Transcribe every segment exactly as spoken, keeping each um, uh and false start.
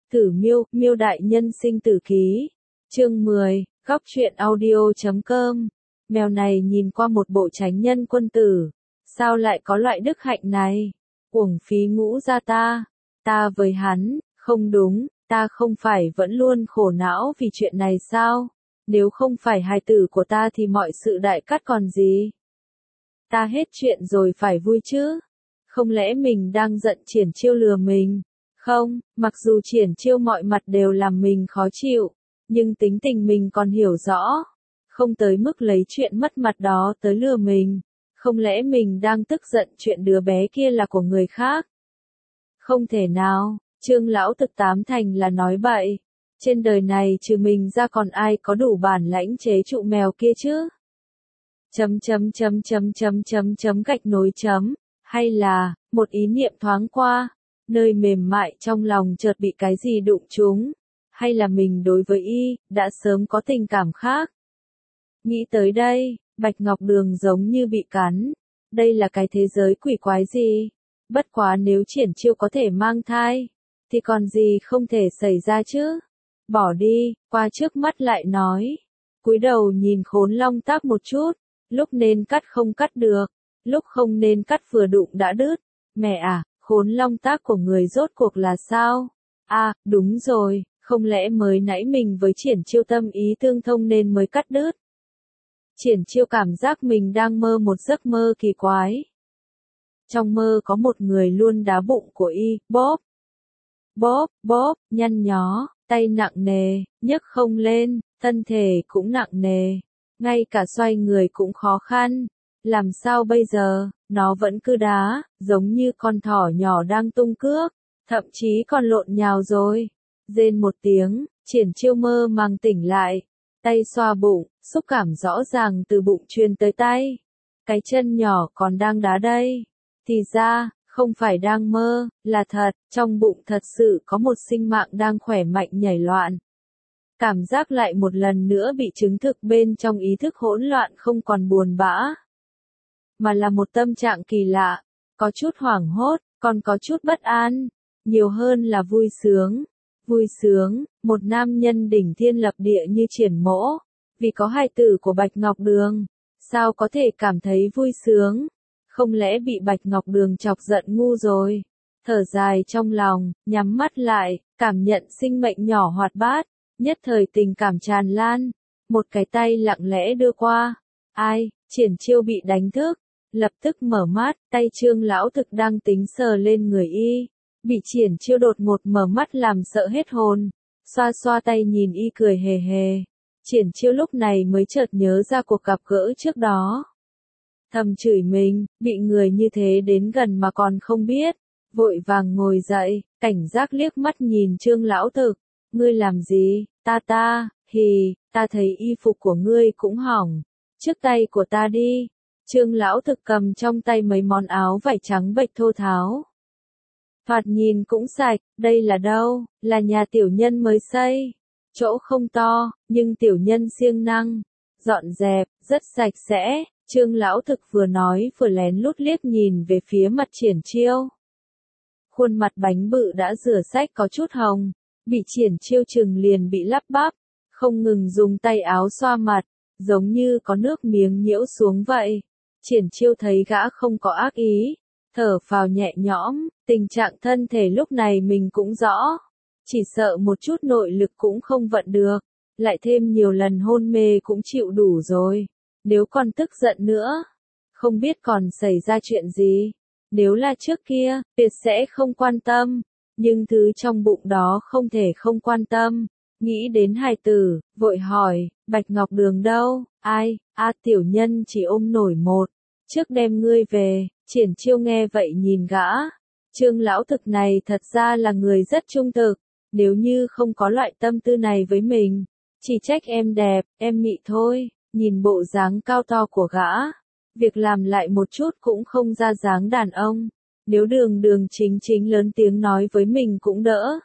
Tử miêu, miêu đại nhân sinh tử ký. Chương mười, góc truyện audio chấm com. Mèo này nhìn qua một bộ chánh nhân quân tử. Sao lại có loại đức hạnh này? Uổng phí ngũ gia ta. Ta với hắn, không đúng, ta không phải vẫn luôn khổ não vì chuyện này sao? Nếu không phải hài tử của ta thì mọi sự đại cát còn gì? Ta hết chuyện rồi phải vui chứ? Không lẽ mình đang giận Triển Chiêu lừa mình? Không, mặc dù Triển Chiêu mọi mặt đều làm mình khó chịu, nhưng tính tình mình còn hiểu rõ. Không tới mức lấy chuyện mất mặt đó tới lừa mình. Không lẽ mình đang tức giận chuyện đứa bé kia là của người khác? Không thể nào, Trương lão thực tám thành là nói bậy. Trên đời này trừ mình ra còn ai có đủ bản lãnh chế trụ mèo kia chứ? Chấm chấm chấm chấm chấm chấm chấm gạch nối chấm, hay là, một ý niệm thoáng qua, nơi mềm mại trong lòng chợt bị cái gì đụng trúng, hay là mình đối với y, đã sớm có tình cảm khác. Nghĩ tới đây, Bạch Ngọc Đường giống như bị cắn, đây là cái thế giới quỷ quái gì? Bất quá nếu Triển Chiêu có thể mang thai, thì còn gì không thể xảy ra chứ? Bỏ đi, qua trước mắt lại nói. Cúi đầu nhìn Khốn Long Tác một chút, lúc nên cắt không cắt được, lúc không nên cắt vừa đụng đã đứt. Mẹ à, Khốn Long Tác của người rốt cuộc là sao? À, đúng rồi, không lẽ mới nãy mình với Triển Chiêu tâm ý tương thông nên mới cắt đứt? Triển Chiêu cảm giác mình đang mơ một giấc mơ kỳ quái. Trong mơ có một người luôn đá bụng của y, bóp, bóp, bóp, nhăn nhó, tay nặng nề, nhấc không lên, thân thể cũng nặng nề, ngay cả xoay người cũng khó khăn. Làm sao bây giờ, nó vẫn cứ đá, giống như con thỏ nhỏ đang tung cước, thậm chí còn lộn nhào rồi. Rên một tiếng, Triển Chiêu mơ màng tỉnh lại, tay xoa bụng, xúc cảm rõ ràng từ bụng truyền tới tay. Cái chân nhỏ còn đang đá đây. Thì ra, không phải đang mơ, là thật, trong bụng thật sự có một sinh mạng đang khỏe mạnh nhảy loạn. Cảm giác lại một lần nữa bị chứng thực bên trong ý thức hỗn loạn không còn buồn bã, mà là một tâm trạng kỳ lạ, có chút hoảng hốt, còn có chút bất an, nhiều hơn là vui sướng. Vui sướng, một nam nhân đỉnh thiên lập địa như Triển Mỗ, vì có hài tử của Bạch Ngọc Đường, sao có thể cảm thấy vui sướng? Không lẽ bị Bạch Ngọc Đường chọc giận ngu rồi? Thở dài trong lòng, nhắm mắt lại, cảm nhận sinh mệnh nhỏ hoạt bát, nhất thời tình cảm tràn lan. Một cái tay lặng lẽ đưa qua. Ai? Triển Chiêu bị đánh thức, lập tức mở mắt, tay Trương lão thực đang tính sờ lên người y, bị Triển Chiêu đột ngột mở mắt làm sợ hết hồn. Xoa xoa tay nhìn y cười hề hề. Triển Chiêu lúc này mới chợt nhớ ra cuộc gặp gỡ trước đó. Thầm chửi mình, bị người như thế đến gần mà còn không biết. Vội vàng ngồi dậy, cảnh giác liếc mắt nhìn Trương lão thực. Ngươi làm gì? Ta ta, hì, ta thấy y phục của ngươi cũng hỏng. Trước tay của ta đi. Trương lão thực cầm trong tay mấy món áo vải trắng bệch thô tháo. Thoạt nhìn cũng sạch, đây là đâu? Là nhà tiểu nhân mới xây. Chỗ không to, nhưng tiểu nhân siêng năng. Dọn dẹp, rất sạch sẽ. Trương lão thực vừa nói vừa lén lút liếc nhìn về phía mặt Triển Chiêu. Khuôn mặt bánh bự đã rửa sạch có chút hồng, bị Triển Chiêu chừng liền bị lắp bắp, không ngừng dùng tay áo xoa mặt, giống như có nước miếng nhiễu xuống vậy. Triển Chiêu thấy gã không có ác ý, thở phào nhẹ nhõm, tình trạng thân thể lúc này mình cũng rõ, chỉ sợ một chút nội lực cũng không vận được, lại thêm nhiều lần hôn mê cũng chịu đủ rồi. Nếu còn tức giận nữa, không biết còn xảy ra chuyện gì. Nếu là trước kia, tuyệt sẽ không quan tâm, nhưng thứ trong bụng đó không thể không quan tâm. Nghĩ đến hài tử, vội hỏi, Bạch Ngọc Đường đâu? Ai? A tiểu nhân chỉ ôm nổi một, trước đem ngươi về. Triển Chiêu nghe vậy nhìn gã. Trương lão thực này thật ra là người rất trung thực, nếu như không có loại tâm tư này với mình, chỉ trách em đẹp, em mị thôi. Nhìn bộ dáng cao to của gã, việc làm lại một chút cũng không ra dáng đàn ông. Nếu đường đường chính chính lớn tiếng nói với mình cũng đỡ.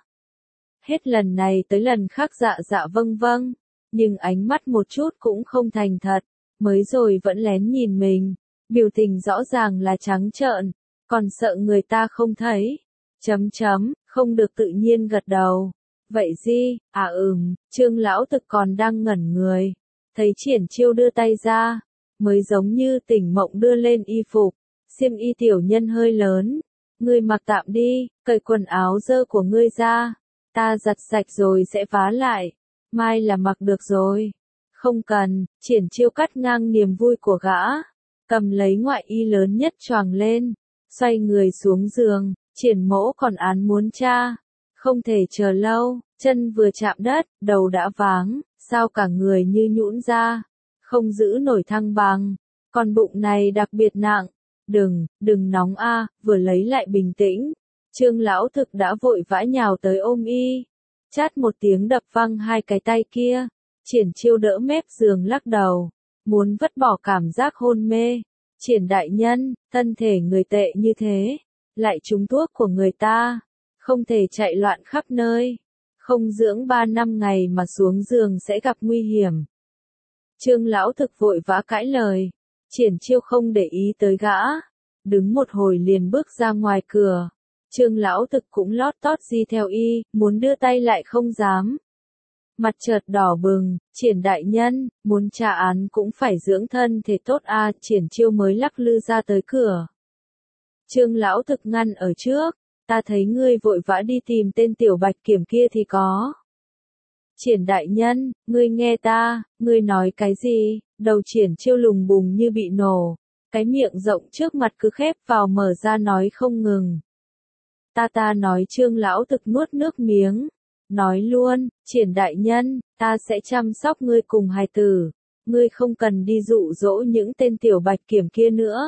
Hết lần này tới lần khác dạ dạ vâng vâng, nhưng ánh mắt một chút cũng không thành thật, mới rồi vẫn lén nhìn mình, biểu tình rõ ràng là trắng trợn, còn sợ người ta không thấy. Chấm chấm, không được tự nhiên gật đầu. Vậy gì, à ừm, Trương lão thực còn đang ngẩn người. Thấy Triển Chiêu đưa tay ra, mới giống như tỉnh mộng đưa lên y phục. Xiêm y tiểu nhân hơi lớn. Ngươi mặc tạm đi, cởi quần áo dơ của ngươi ra. Ta giặt sạch rồi sẽ vá lại. Mai là mặc được rồi. Không cần, Triển Chiêu cắt ngang niềm vui của gã. Cầm lấy ngoại y lớn nhất choàng lên. Xoay người xuống giường, Triển mỗ còn án muốn tra. Không thể chờ lâu, chân vừa chạm đất, đầu đã váng, sao cả người như nhũn ra. Không giữ nổi thăng bằng. Còn bụng này đặc biệt nặng. Đừng, đừng nóng a, vừa lấy lại bình tĩnh. Trương lão thực đã vội vã nhào tới ôm y. Chát một tiếng đập văng hai cái tay kia. Triển Chiêu đỡ mép giường lắc đầu. Muốn vứt bỏ cảm giác hôn mê. Triển đại nhân, thân thể người tệ như thế. Lại trúng thuốc của người ta. Không thể chạy loạn khắp nơi. Không dưỡng ba năm ngày mà xuống giường sẽ gặp nguy hiểm. Trương lão thực vội vã cãi lời. Triển Chiêu không để ý tới gã. Đứng một hồi liền bước ra ngoài cửa. Trương lão thực cũng lót tót di theo y, muốn đưa tay lại không dám. Mặt chợt đỏ bừng, Triển đại nhân, muốn tra án cũng phải dưỡng thân thể tốt a. Triển Chiêu mới lắc lư ra tới cửa. Trương lão thực ngăn ở trước, ta thấy ngươi vội vã đi tìm tên tiểu bạch kiểm kia thì có. Triển đại nhân, ngươi nghe ta, ngươi nói cái gì? Đầu Triển Chiêu lùng bùng như bị nổ, cái miệng rộng trước mặt cứ khép vào mở ra nói không ngừng. Ta ta nói Trương lão thực nuốt nước miếng, nói luôn, Triển đại nhân, ta sẽ chăm sóc ngươi cùng hài tử, ngươi không cần đi dụ dỗ những tên tiểu bạch kiểm kia nữa.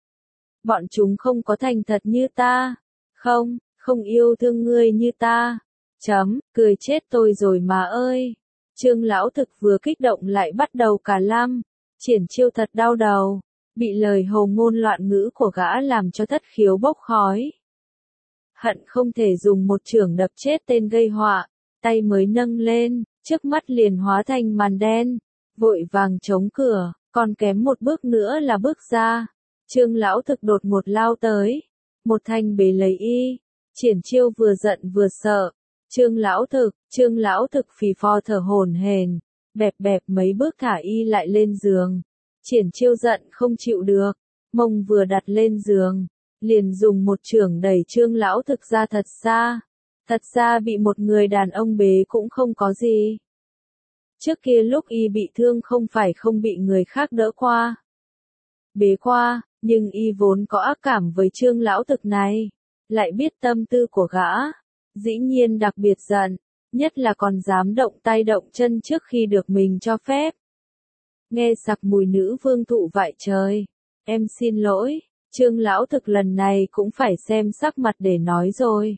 Bọn chúng không có thành thật như ta, không, không yêu thương ngươi như ta. Chấm, cười chết tôi rồi mà ơi. Trương lão thực vừa kích động lại bắt đầu cả lăm. Triển Chiêu thật đau đầu. Bị lời hồ ngôn loạn ngữ của gã làm cho thất khiếu bốc khói. Hận không thể dùng một chưởng đập chết tên gây họa. Tay mới nâng lên, trước mắt liền hóa thành màn đen. Vội vàng chống cửa, còn kém một bước nữa là bước ra. Trương lão thực đột ngột lao tới. Một thanh bế lấy y. Triển Chiêu vừa giận vừa sợ. Trương lão thực, Trương lão thực phì phò thở hổn hển, bẹp bẹp mấy bước thả y lại lên giường. Triển Chiêu giận không chịu được, mông vừa đặt lên giường, liền dùng một chưởng đẩy Trương lão thực ra thật xa. Thật ra bị một người đàn ông bế cũng không có gì. Trước kia lúc y bị thương không phải không bị người khác đỡ qua. Bế qua, nhưng y vốn có ác cảm với Trương lão thực này, lại biết tâm tư của gã. Dĩ nhiên đặc biệt giận, nhất là còn dám động tay động chân trước khi được mình cho phép. Nghe sặc mùi nữ vương thụ vại trời. Em xin lỗi, Trương lão thực lần này cũng phải xem sắc mặt để nói rồi.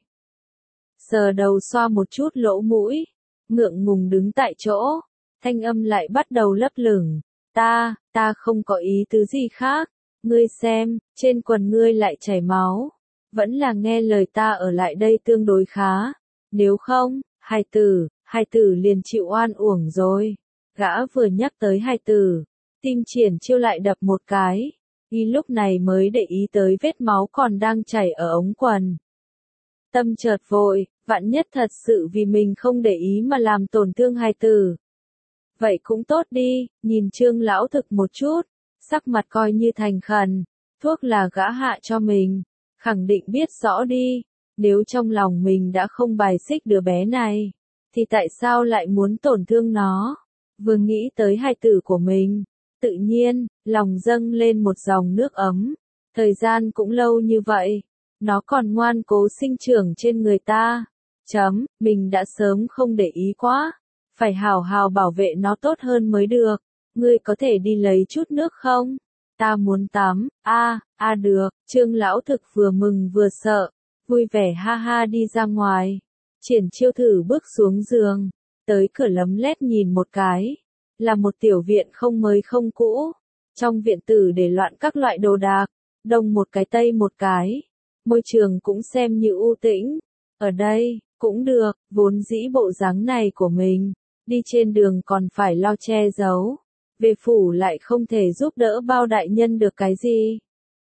Sờ đầu xoa một chút lỗ mũi, ngượng ngùng đứng tại chỗ, thanh âm lại bắt đầu lấp lửng. Ta, ta không có ý tứ gì khác, ngươi xem, trên quần ngươi lại chảy máu. Vẫn là nghe lời ta ở lại đây tương đối khá. Nếu không, hài tử, hài tử liền chịu oan uổng rồi. Gã vừa nhắc tới hài tử, tim Triển Chiêu lại đập một cái. Y lúc này mới để ý tới vết máu còn đang chảy ở ống quần. Tâm chợt vội, vạn nhất thật sự vì mình không để ý mà làm tổn thương hài tử. Vậy cũng tốt đi, nhìn Trương lão thực một chút, sắc mặt coi như thành khẩn, thuốc là gã hạ cho mình. Khẳng định biết rõ đi, nếu trong lòng mình đã không bài xích đứa bé này, thì tại sao lại muốn tổn thương nó? Vừa nghĩ tới hài tử của mình, tự nhiên, lòng dâng lên một dòng nước ấm. Thời gian cũng lâu như vậy, nó còn ngoan cố sinh trưởng trên người ta. Chấm, mình đã sớm không để ý quá, phải hào hào bảo vệ nó tốt hơn mới được. Ngươi có thể đi lấy chút nước không? Ta muốn tắm. A, a được. Trương lão thực vừa mừng vừa sợ, vui vẻ ha ha đi ra ngoài. Triển Chiêu thử bước xuống giường, tới cửa lấm lét nhìn một cái, là một tiểu viện không mới không cũ. Trong viện tử để loạn các loại đồ đạc, đông một cái tây một cái. Môi trường cũng xem như u tĩnh. Ở đây, cũng được, vốn dĩ bộ dáng này của mình, đi trên đường còn phải lo che giấu. Về phủ lại không thể giúp đỡ bao đại nhân được cái gì.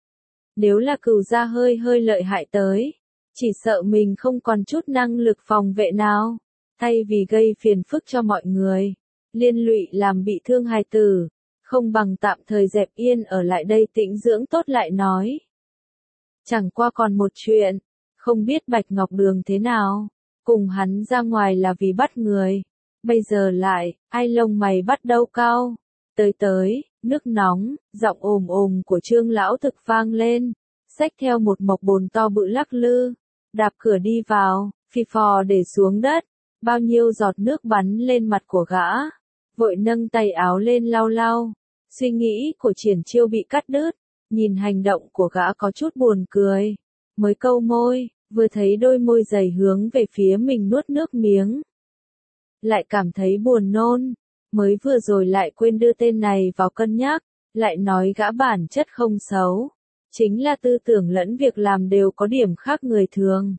Nếu là cửu gia hơi hơi lợi hại tới, chỉ sợ mình không còn chút năng lực phòng vệ nào. thay vì gây phiền phức cho mọi người, liên lụy làm bị thương hài tử, không bằng tạm thời dẹp yên ở lại đây tĩnh dưỡng tốt lại nói. Chẳng qua còn một chuyện, không biết Bạch Ngọc Đường thế nào, cùng hắn ra ngoài là vì bắt người, bây giờ lại, ai lông mày bắt đầu cau, tới tới, nước nóng, giọng ồm ồm của Trương lão thực vang lên, xách theo một mộc bồn to bự lắc lư, đạp cửa đi vào, phi phò để xuống đất, bao nhiêu giọt nước bắn lên mặt của gã, vội nâng tay áo lên lau lau, suy nghĩ của Triển Chiêu bị cắt đứt, nhìn hành động của gã có chút buồn cười, mới câu môi, vừa thấy đôi môi dày hướng về phía mình nuốt nước miếng, lại cảm thấy buồn nôn, mới vừa rồi lại quên đưa tên này vào cân nhắc, lại nói gã bản chất không xấu, chính là tư tưởng lẫn việc làm đều có điểm khác người thường.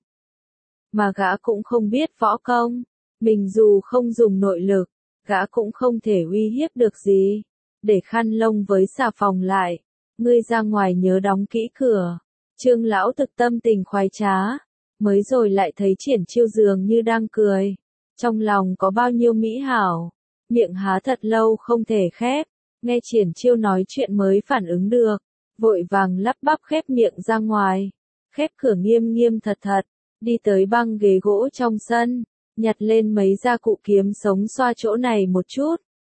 Mà gã cũng không biết võ công, mình dù không dùng nội lực, gã cũng không thể uy hiếp được gì, để khăn lông với xà phòng lại, ngươi ra ngoài nhớ đóng kỹ cửa. Trương lão thực tâm tình khoái trá, mới rồi lại thấy Triển Chiêu dường như đang cười, trong lòng có bao nhiêu mỹ hảo, miệng há thật lâu không thể khép, nghe Triển Chiêu nói chuyện mới phản ứng được, vội vàng lắp bắp khép miệng ra ngoài, khép cửa nghiêm nghiêm thật thật, đi tới băng ghế gỗ trong sân, nhặt lên mấy gia cụ kiếm sống xoa chỗ này một chút,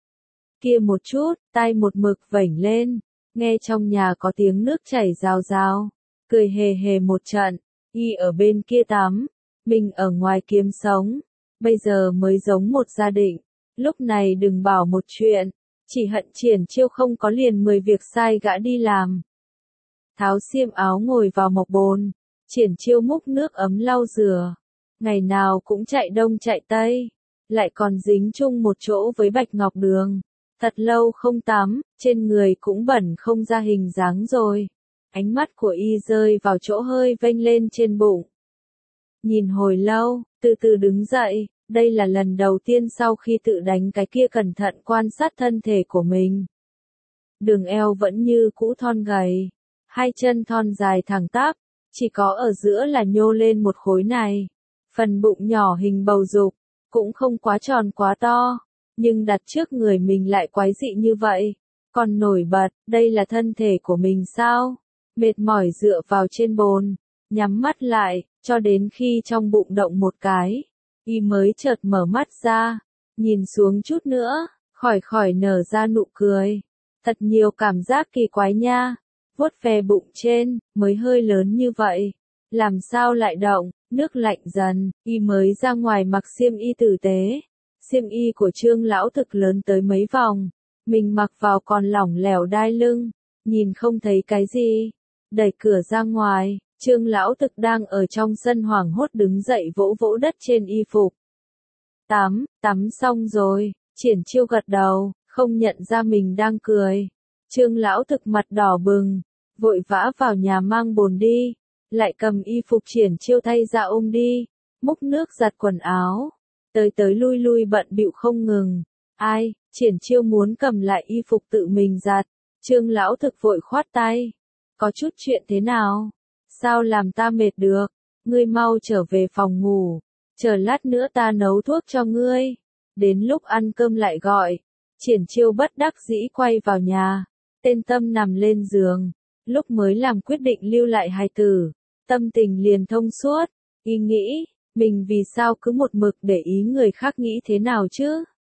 kia một chút, tay một mực vểnh lên, nghe trong nhà có tiếng nước chảy rào rào, cười hề hề một trận, y ở bên kia tắm, mình ở ngoài kiếm sống, bây giờ mới giống một gia đình, lúc này đừng bảo một chuyện, chỉ hận Triển Chiêu không có liền mười việc sai gã đi làm. Tháo xiêm áo ngồi vào mộc bồn, Triển Chiêu múc nước ấm lau rửa, ngày nào cũng chạy đông chạy tây, lại còn dính chung một chỗ với Bạch Ngọc Đường, thật lâu không tắm, trên người cũng bẩn không ra hình dáng rồi. Ánh mắt của y rơi vào chỗ hơi vênh lên trên bụng. Nhìn hồi lâu, từ từ đứng dậy, đây là lần đầu tiên sau khi tự đánh cái kia cẩn thận quan sát thân thể của mình. Đường eo vẫn như cũ thon gầy, hai chân thon dài thẳng tắp, chỉ có ở giữa là nhô lên một khối này. Phần bụng nhỏ hình bầu dục, cũng không quá tròn quá to, nhưng đặt trước người mình lại quái dị như vậy. Còn nổi bật, đây là thân thể của mình sao? Mệt mỏi dựa vào trên bồn, nhắm mắt lại, cho đến khi trong bụng động một cái, y mới chợt mở mắt ra, nhìn xuống chút nữa, khỏi khỏi nở ra nụ cười. Thật nhiều cảm giác kỳ quái nha, vuốt ve bụng trên, mới hơi lớn như vậy. Làm sao lại động, nước lạnh dần, y mới ra ngoài mặc xiêm y tử tế. Xiêm y của Trương lão thực lớn tới mấy vòng, mình mặc vào còn lỏng lẻo đai lưng, nhìn không thấy cái gì. Đẩy cửa ra ngoài, Trương lão thực đang ở trong sân hoảng hốt đứng dậy vỗ vỗ đất trên y phục. Tắm, tắm xong rồi, Triển Chiêu gật đầu, không nhận ra mình đang cười. Trương lão thực mặt đỏ bừng, vội vã vào nhà mang bồn đi, lại cầm y phục Triển Chiêu thay ra ôm đi, múc nước giặt quần áo, tới tới lui lui bận bịu không ngừng. Ai, Triển Chiêu muốn cầm lại y phục tự mình giặt, Trương lão thực vội khoát tay. Có chút chuyện thế nào? Sao làm ta mệt được? Ngươi mau trở về phòng ngủ, chờ lát nữa ta nấu thuốc cho ngươi. Đến lúc ăn cơm lại gọi. Triển Chiêu bất đắc dĩ quay vào nhà, tên Tâm nằm lên giường, lúc mới làm quyết định lưu lại hài tử, tâm tình liền thông suốt, y nghĩ, mình vì sao cứ một mực để ý người khác nghĩ thế nào chứ?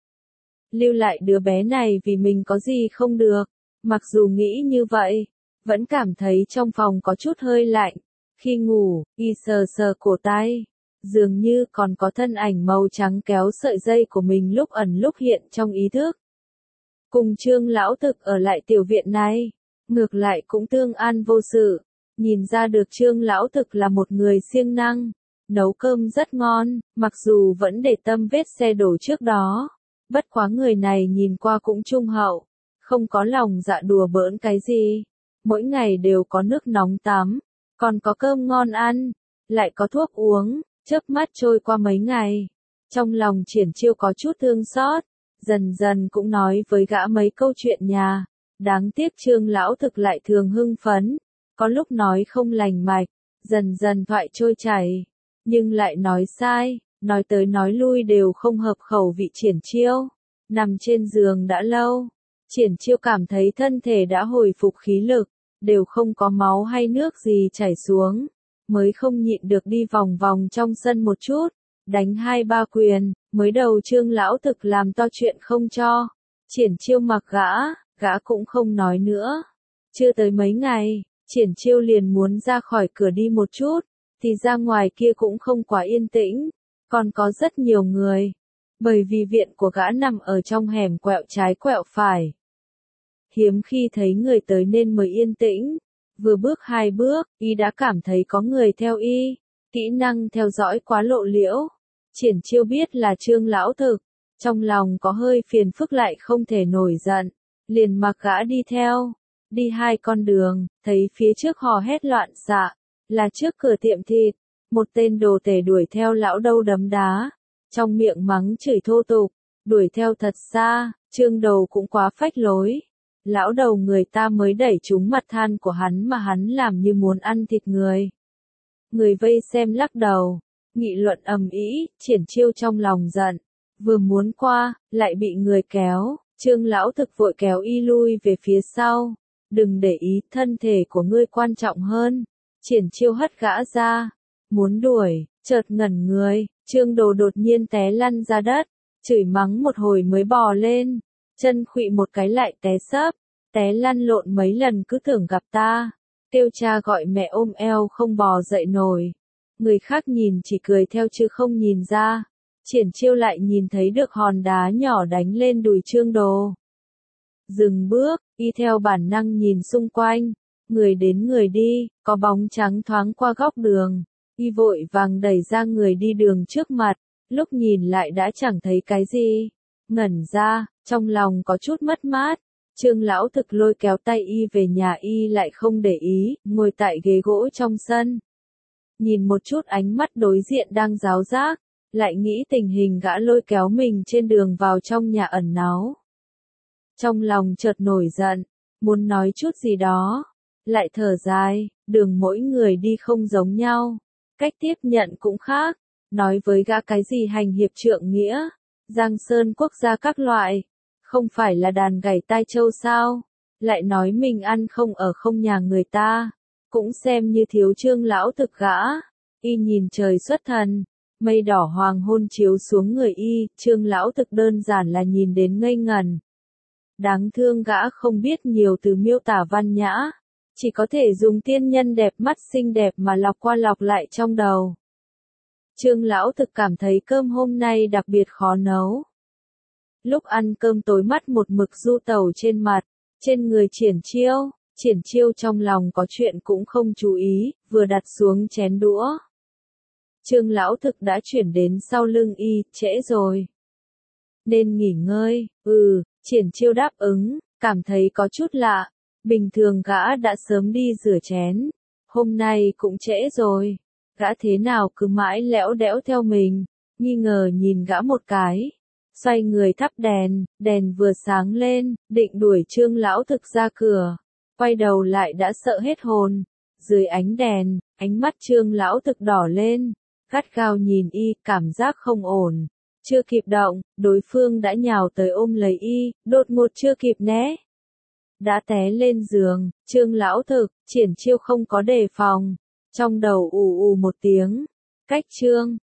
Lưu lại đứa bé này vì mình có gì không được, mặc dù nghĩ như vậy, vẫn cảm thấy trong phòng có chút hơi lạnh. Khi ngủ, y sờ sờ cổ tay, dường như còn có thân ảnh màu trắng kéo sợi dây của mình lúc ẩn lúc hiện trong ý thức. Cùng Trương lão thực ở lại tiểu viện này, ngược lại cũng tương an vô sự, nhìn ra được Trương lão thực là một người siêng năng, nấu cơm rất ngon, mặc dù vẫn để tâm vết xe đổ trước đó, bất quá người này nhìn qua cũng trung hậu, không có lòng dạ đùa bỡn cái gì, mỗi ngày đều có nước nóng tắm, còn có cơm ngon ăn, lại có thuốc uống, chớp mắt trôi qua mấy ngày, trong lòng Triển Chiêu có chút thương xót. Dần dần cũng nói với gã mấy câu chuyện nhà, đáng tiếc Trương lão thực lại thường hưng phấn, có lúc nói không lành mạch, dần dần thoại trôi chảy, nhưng lại nói sai, nói tới nói lui đều không hợp khẩu vị Triển Chiêu. Nằm trên giường đã lâu, Triển Chiêu cảm thấy thân thể đã hồi phục khí lực, đều không có máu hay nước gì chảy xuống, mới không nhịn được đi vòng vòng trong sân một chút, đánh hai ba quyền, mới đầu Trương lão thực làm to chuyện không cho. Triển Chiêu mặc gã, gã cũng không nói nữa. Chưa tới mấy ngày, Triển Chiêu liền muốn ra khỏi cửa đi một chút, thì ra ngoài kia cũng không quá yên tĩnh, còn có rất nhiều người. Bởi vì viện của gã nằm ở trong hẻm quẹo trái quẹo phải. Hiếm khi thấy người tới nên mới yên tĩnh. Vừa bước hai bước, y đã cảm thấy có người theo y. Kỹ năng theo dõi quá lộ liễu. Triển Chiêu biết là Trương lão thực. Trong lòng có hơi phiền phức lại không thể nổi giận. Liền mặc gã đi theo. Đi hai con đường, thấy phía trước hò hét loạn xạ. Là trước cửa tiệm thịt. Một tên đồ tể đuổi theo lão đâu đấm đá. Trong miệng mắng chửi thô tục. Đuổi theo thật xa, Trương đầu cũng quá phách lối. Lão đầu người ta mới đẩy trúng mặt than của hắn mà hắn làm như muốn ăn thịt người. Người vây xem lắc đầu, nghị luận ầm ĩ, Triển Chiêu trong lòng giận, vừa muốn qua, lại bị người kéo, Trương lão thực vội kéo y lui về phía sau. Đừng để ý, thân thể của ngươi quan trọng hơn. Triển Chiêu hất gã ra, muốn đuổi, chợt ngẩn người, Trương đồ đột nhiên té lăn ra đất, chửi mắng một hồi mới bò lên, chân khuỵu một cái lại té sấp, té lăn lộn mấy lần cứ tưởng gặp ta, kêu cha gọi mẹ ôm eo không bò dậy nổi. Người khác nhìn chỉ cười theo chứ không nhìn ra. Triển Chiêu lại nhìn thấy được hòn đá nhỏ đánh lên đùi Trương đồ. Dừng bước, y theo bản năng nhìn xung quanh, người đến người đi, có bóng trắng thoáng qua góc đường. Y vội vàng đẩy ra người đi đường trước mặt, lúc nhìn lại đã chẳng thấy cái gì. Ngẩn ra, trong lòng có chút mất mát. Trương lão thực lôi kéo tay y về nhà y lại không để ý, ngồi tại ghế gỗ trong sân. Nhìn một chút ánh mắt đối diện đang ráo rác, lại nghĩ tình hình gã lôi kéo mình trên đường vào trong nhà ẩn náu. Trong lòng chợt nổi giận, muốn nói chút gì đó, lại thở dài, đường mỗi người đi không giống nhau. Cách tiếp nhận cũng khác, nói với gã cái gì hành hiệp trượng nghĩa, Giang Sơn quốc gia các loại, không phải là đàn gảy tai châu sao, lại nói mình ăn không ở không nhà người ta, cũng xem như thiếu Trương lão thực gã. Y nhìn trời xuất thần, mây đỏ hoàng hôn chiếu xuống người y, Trương lão thực đơn giản là nhìn đến ngây ngần. Đáng thương gã không biết nhiều từ miêu tả văn nhã. Chỉ có thể dùng tiên nhân đẹp mắt xinh đẹp mà lọc qua lọc lại trong đầu. Trương lão thực cảm thấy cơm hôm nay đặc biệt khó nấu. Lúc ăn cơm tối mắt một mực du tẩu trên mặt, trên người Triển Chiêu, Triển Chiêu trong lòng có chuyện cũng không chú ý, vừa đặt xuống chén đũa. Trương lão thực đã chuyển đến sau lưng y, trễ rồi. Nên nghỉ ngơi, ừ, Triển Chiêu đáp ứng, cảm thấy có chút lạ. Bình thường gã đã sớm đi rửa chén, hôm nay cũng trễ rồi, gã thế nào cứ mãi lẽo đẽo theo mình, nghi ngờ nhìn gã một cái, xoay người thắp đèn, đèn vừa sáng lên, định đuổi Trương lão thực ra cửa, quay đầu lại đã sợ hết hồn, dưới ánh đèn, ánh mắt Trương lão thực đỏ lên, gắt gao nhìn y, cảm giác không ổn, chưa kịp động, đối phương đã nhào tới ôm lấy y, đột ngột chưa kịp né. Đã té lên giường, Trương lão thực, Triển Chiêu không có đề phòng, trong đầu ù ù một tiếng, cách Trương,